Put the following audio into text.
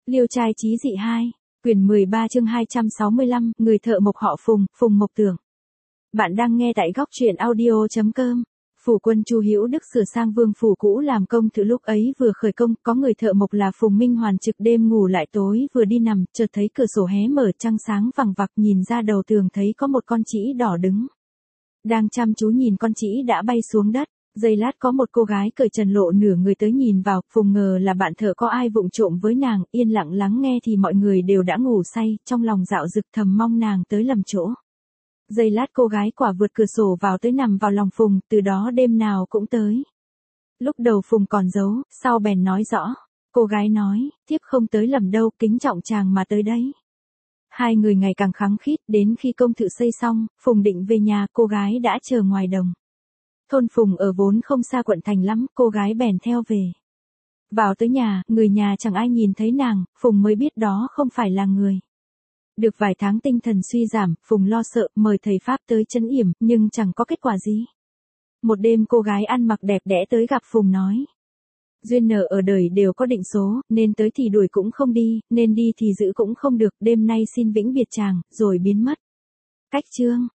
Liêu trai chí dị 2, quyển 13 chương 265, người thợ mộc họ Phùng, Phùng Mộc Tưởng. Bạn đang nghe tại góc truyện audio.com. Phủ quân Chu Hữu Đức sửa sang vương phủ cũ làm công từ lúc ấy vừa khởi công, có người thợ mộc là Phùng Minh Hoàn trực đêm ngủ lại tối vừa đi nằm, chợt thấy cửa sổ hé mở trăng sáng vằng vặc, nhìn ra đầu tường thấy có một con trĩ đỏ đứng. Đang chăm chú nhìn con trĩ đã bay xuống đất. Giây lát có một cô gái cởi trần lộ nửa người tới nhìn vào, Phùng ngờ là bạn thợ có ai vụng trộm với nàng, yên lặng lắng nghe thì mọi người đều đã ngủ say, trong lòng dạo dực thầm mong nàng tới lầm chỗ. Giây lát cô gái quả vượt cửa sổ vào tới nằm vào lòng Phùng, từ đó đêm nào cũng tới. Lúc đầu Phùng còn giấu, sau bèn nói rõ. Cô gái nói, thiếp không tới lầm đâu, kính trọng chàng mà tới đấy. Hai người ngày càng khăng khít, đến khi công thự xây xong, Phùng định về nhà, cô gái đã chờ ngoài đồng. Thôn Phùng ở vốn không xa quận thành lắm, cô gái bèn theo về. Vào tới nhà, người nhà chẳng ai nhìn thấy nàng, Phùng mới biết đó không phải là người. Được vài tháng tinh thần suy giảm, Phùng lo sợ, mời thầy Pháp tới trấn yểm, nhưng chẳng có kết quả gì. Một đêm cô gái ăn mặc đẹp đẽ tới gặp Phùng nói. Duyên nợ ở đời đều có định số, nên tới thì đuổi cũng không đi, nên đi thì giữ cũng không được, đêm nay xin vĩnh biệt chàng, rồi biến mất. Cách chương.